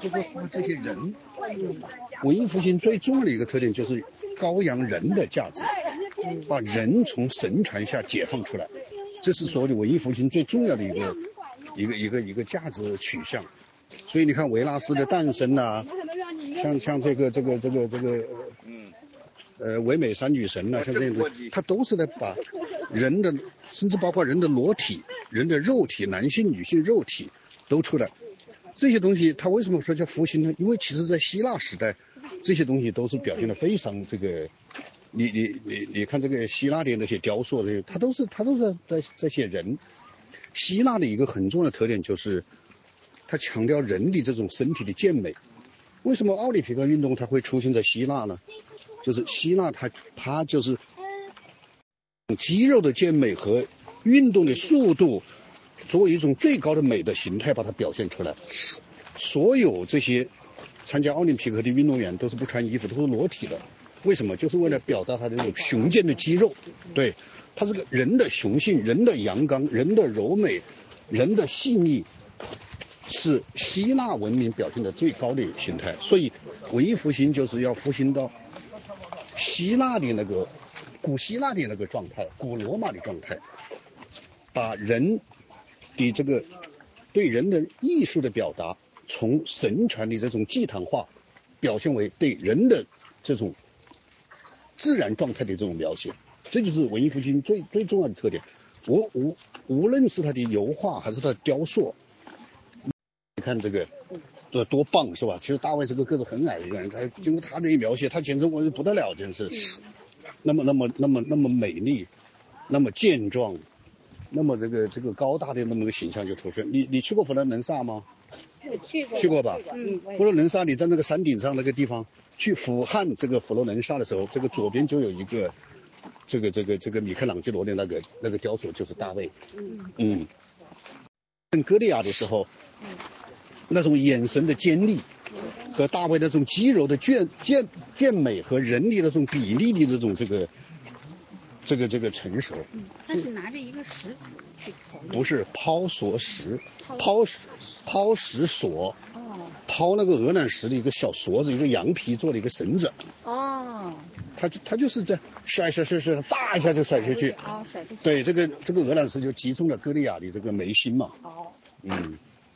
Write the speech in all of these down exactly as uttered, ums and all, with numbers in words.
就是这些人。文艺复兴最重要的一个特点就是高扬人的价值，把人从神传下解放出来，这是所谓的文艺复兴最重要的一个一个一个一个价值取向。所以你看维纳斯的诞生啊，像像这个这个这个这个呃唯美三女神啊，像这些东西，它都是在把人的，甚至包括人的裸体、人的肉体，男性女性肉体都出来。这些东西它为什么说叫复兴呢？因为其实在希腊时代，这些东西都是表现的非常这个，你你你你看这个希腊的那些雕塑，这些它都是它都是在在写人。希腊的一个很重要的特点就是它强调人的这种身体的健美。为什么奥林匹克运动它会出现在希腊呢？就是希腊它它就是肌肉的健美和运动的速度作为一种最高的美的形态把它表现出来。所有这些参加奥林匹克的运动员都是不穿衣服，都是裸体的。为什么？就是为了表达他的那种雄健的肌肉。对，他这个人的雄性、人的阳刚、人的柔美、人的细腻，是希腊文明表现的最高的形态。所以文艺复兴就是要复兴到希腊的那个古希腊的那个状态，古罗马的状态，把人的这个对人的艺术的表达从神传的这种祭坛化表现为对人的这种自然状态的这种描写。这就是文艺复兴最最重要的特点。无无无论是它的油画还是它的雕塑，你看这个多多棒是吧？其实大卫这个个子很矮一个人，他经过他的一描写，他简直我不得了，真是那么那么那么那么美丽，那么健壮，那么这个这个高大的那么个形象就突出。你你去过佛罗伦萨吗？ 去过去过吧？ 嗯， 佛罗伦萨你在那个山顶上那个地方去俯瞰这个佛罗伦萨的时候，这个左边就有一个这个这个这个米开朗基罗的那个那个雕塑，就是大卫。嗯嗯。跟歌利亚的时候，那种眼神的尖利和大卫那种肌肉的健健健美和人的那种比例的这种这个这个这个成熟。 嗯，他是拿着一个石子去投。 不是抛索石，抛抛石索。哦。抛那个鹅卵石的一个小索子，一个羊皮做的一个绳子。哦。他他就是这甩甩甩甩，大一下就甩出去。哦，甩出去。对，这个这个鹅卵石就击中了歌利亚的这个眉心嘛。哦。嗯。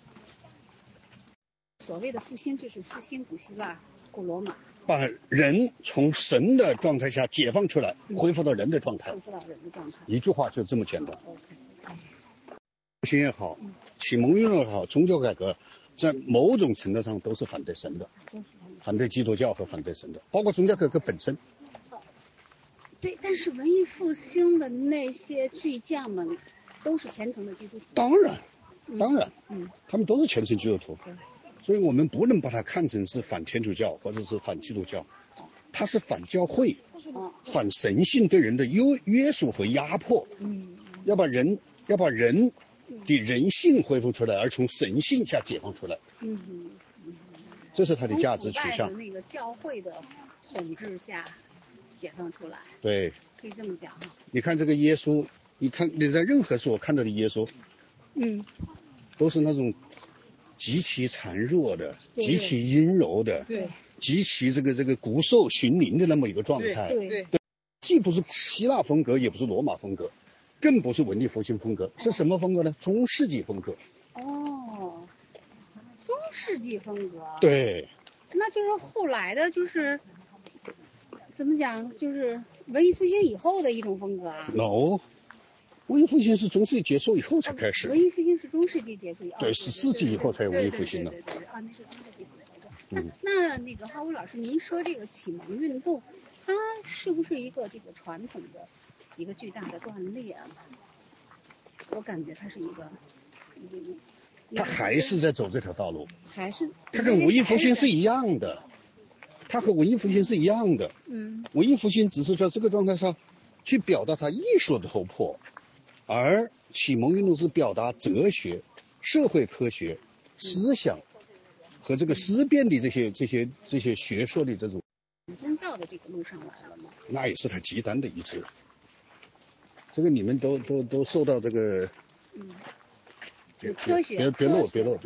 所谓的复兴就是复兴古希腊、古罗马。 把人从神的状态下解放出来，恢复到人的状态。 恢复到人的状态。 一句话就这么简单。复兴也好，启蒙运动也好，宗教改革在某种程度上都是反对神的，反对基督教和反对神的，包括宗教改革本身。 对，但是文艺复兴的那些巨匠们都是虔诚的基督徒。 当然，当然，嗯，他们都是虔诚基督徒。所以我们不能把它看成是反天主教或者是反基督教，它是反教会，反神性对人的约约束和压迫。嗯，要把人要把人的人性恢复出来，而从神性下解放出来。嗯嗯，这是它的价值取向。 从那个教会的统治下解放出来。 对， 可以这么讲哈。 你看这个耶稣，你看你在任何所看到的耶稣，嗯，都是那种极其孱弱的，极其阴柔的，对，极其这个这个骨瘦嶙峋的那么一个状态。对 对, 对，既不是希腊风格，也不是罗马风格，更不是文艺复兴风格，是什么风格呢？中世纪风格。 哦，中世纪风格。 对， 那就是后来的，就是怎么讲，就是文艺复兴以后的一种风格啊。 No。文艺复兴是中世纪结束以后才开始。 文艺复兴是中世纪结束以后。 对，十四纪以后才有文艺复兴的。 对对对对啊，那是中世纪以后。嗯。那那个哈乌老师，您说这个启蒙运动，它是不是一个这个传统的一个巨大的断裂？我感觉它是一个。 它还是在走这条道路。 还是。 它跟文艺复兴是一样的。它和文艺复兴是一样的。嗯。文艺复兴只是在这个状态上去表达它艺术的突破。而启蒙运动是表达哲学、社会科学、思想和这个思辨的这些这些这些学说的这种。 宗教的这个路上来了吗？ 那也是它极端的一致。这个你们都都都受到这个。 嗯。科学。 别别漏别漏别。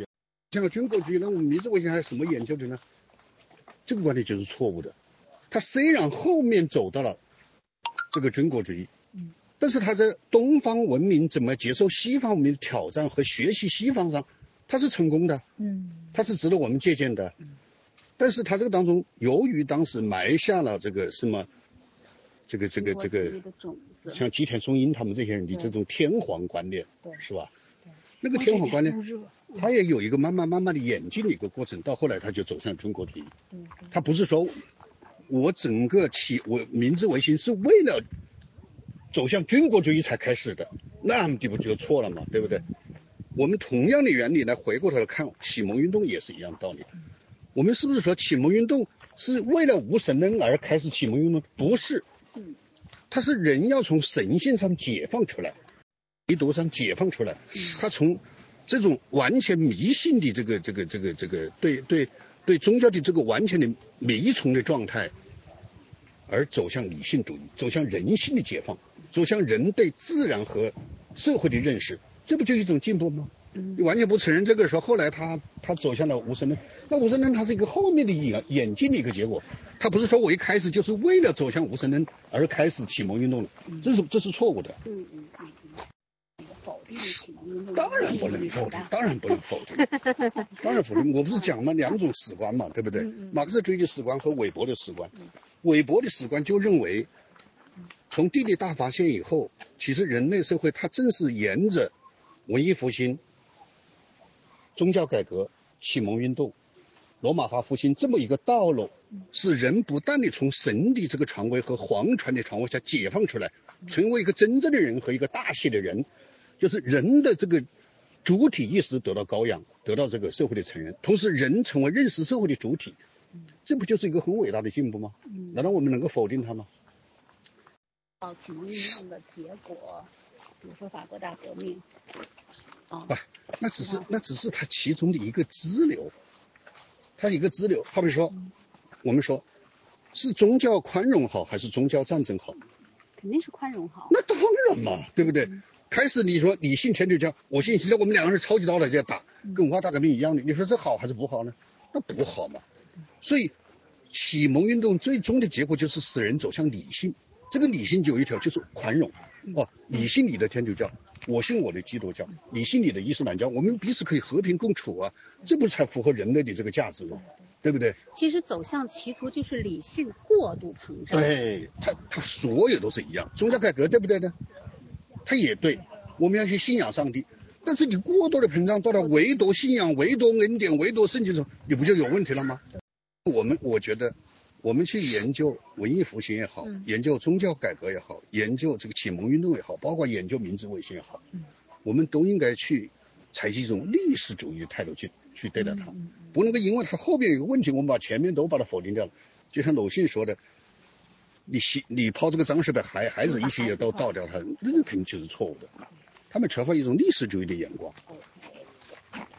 像军国主义，那我们民族维新还有什么研究的呢？这个观点就是错误的。他虽然后面走到了这个军国主义，嗯，但是他在东方文明怎么接受西方文明的挑战和学习西方上，他是成功的，嗯，他是值得我们借鉴的。嗯，但是他这个当中，由于当时埋下了这个什么，这个这个这个，像吉田松阴他们这些人的这种天皇观念，是吧？那个天皇观念，他也有一个慢慢慢慢的演进的一个过程，到后来他就走向中国主义。他不是说我整个起我明治维新是为了走向军国主义才开始的，那你不就错了吗？对不对？我们同样的原理来回过头来看启蒙运动也是一样的道理。我们是不是说启蒙运动是为了无神论而开始启蒙运动？不是，它是人要从神性上解放出来，唯独上解放出来，他从这种完全迷信的这个这个这个这个对对对宗教的这个完全的迷从的状态，而走向理性主义，走向人性的解放，走向人对自然和社会的认识，这不就是一种进步吗？你完全不承认这个时候，后来他他走向了无神论，那无神论它是一个后面的演演进的一个结果，他不是说我一开始就是为了走向无神论而开始启蒙运动的，这是这是错误的。嗯嗯嗯嗯。 否定启蒙运动？ 当然不能否定，当然不能否定，当然否定。我不是讲嘛，两种史观嘛，对不对？马克思主义的史观和韦伯的史观，韦伯的史观就认为，从地理大发现以后，其实人类社会它正是沿着文艺复兴、宗教改革、启蒙运动、罗马化复兴这么一个道路，是人不断的从神的这个传位和皇权的传位下解放出来，成为一个真正的人和一个大系的人，就是人的这个主体意识得到高扬，得到这个社会的承认，同时人成为认识社会的主体，这不就是一个很伟大的进步吗？难道我们能够否定它吗？ 到启蒙运动的结果，比如说法国大革命， 啊，不，那只是那只是它其中的一个支流，它一个支流。好比说，我们说是宗教宽容好还是宗教战争好？ 肯定是宽容好。 那当然嘛，对不对？嗯、开始你说你信天主教，我信基督教，我们两个人超级刀来在打，跟文化大革命一样的，你说这好还是不好呢？那不好嘛。所以启蒙运动最终的结果就是使人走向理性。这个理性就有一条，就是宽容。哦，你信你的天主教，我信我的基督教，你信你的伊斯兰教，我们彼此可以和平共处啊，这不是才符合人类的这个价值吗？对不对？ 其实走向歧途就是理性过度膨胀。 对，它它所有都是一样。宗教改革对不对呢？它也对，我们要去信仰上帝，但是你过度的膨胀到了唯独信仰、唯独恩典、唯独圣经中，你不就有问题了吗？我们我觉得。我们去研究文艺复兴也好，嗯、研究宗教改革也好，研究这个启蒙运动也好，包括研究明治维新也好，嗯、我们都应该去采取一种历史主义的态度去去对待它，嗯、不能够因为它后面有个问题，我们把前面都把它否定掉了。就像鲁迅说的，你你抛这个脏水把孩孩子一起也都倒掉它，那肯定就是错误的。他们缺乏一种历史主义的眼光。